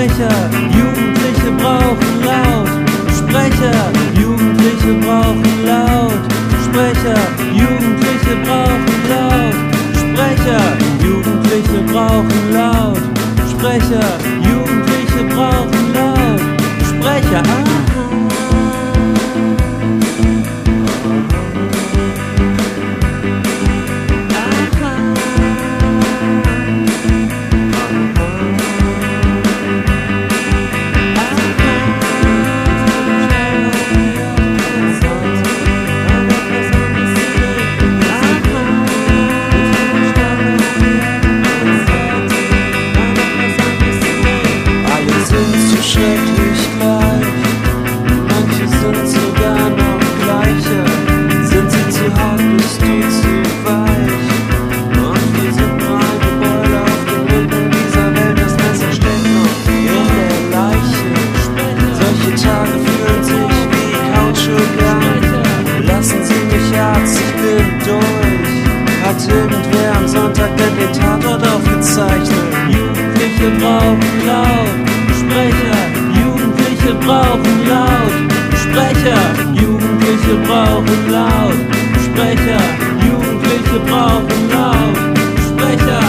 Sprecher, Jugendliche brauchen laut. Sprecher, Jugendliche brauchen laut. Sprecher, Jugendliche brauchen laut. Sprecher, Jugendliche brauchen laut. Sprecher, Jugendliche brauchen laut. Sprecher, schrecklich gleich. Manche sind sogar noch gleicher. Sind sie zu hart, bist du zu weich? Und wir sind nur eine Beule auf dem Rücken dieser Welt. Das Messer steckt noch in der Leiche. Solche Tage fühlen sich wie Kautschuk an. Lassen Sie mich Arzt, ich bin durch. Hat irgendwer am Sonntag denn den Tatort aufgezeichnet? Jugendliche brauchen laut. Sprecher, Jugendliche brauchen laut. Sprecher, Jugendliche brauchen laut. Sprecher, Jugendliche brauchen laut. Sprecher.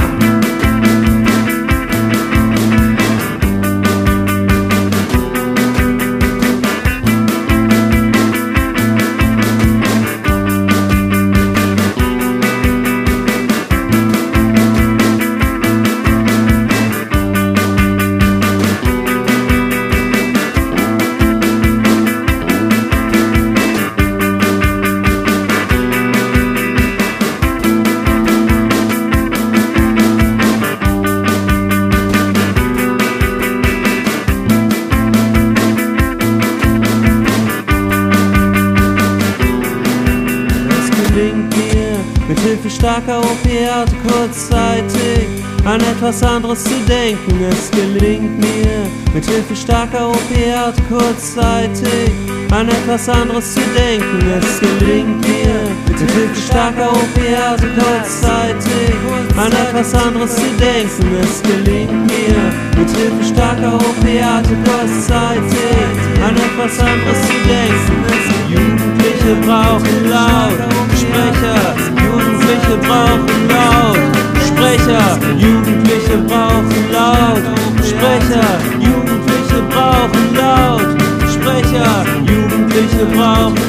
Mit Hilfe starker Opiate kurzzeitig an etwas anderes zu denken. Es gelingt mir, mit Hilfe starker Opiate kurzzeitig an etwas anderes zu denken. Es gelingt mir, mit Hilfe starker Opiate kurzzeitig an etwas anderes zu denken. Es gelingt mir, mit Hilfe starker Opiate kurzzeitig an etwas anderes zu denken. Jugendliche brauchen laut. Sprecher, Jugendliche brauchen laut. Sprecher, Jugendliche brauchen laut. Sprecher, Jugendliche brauchen laut. Sprecher, Jugendliche brauchen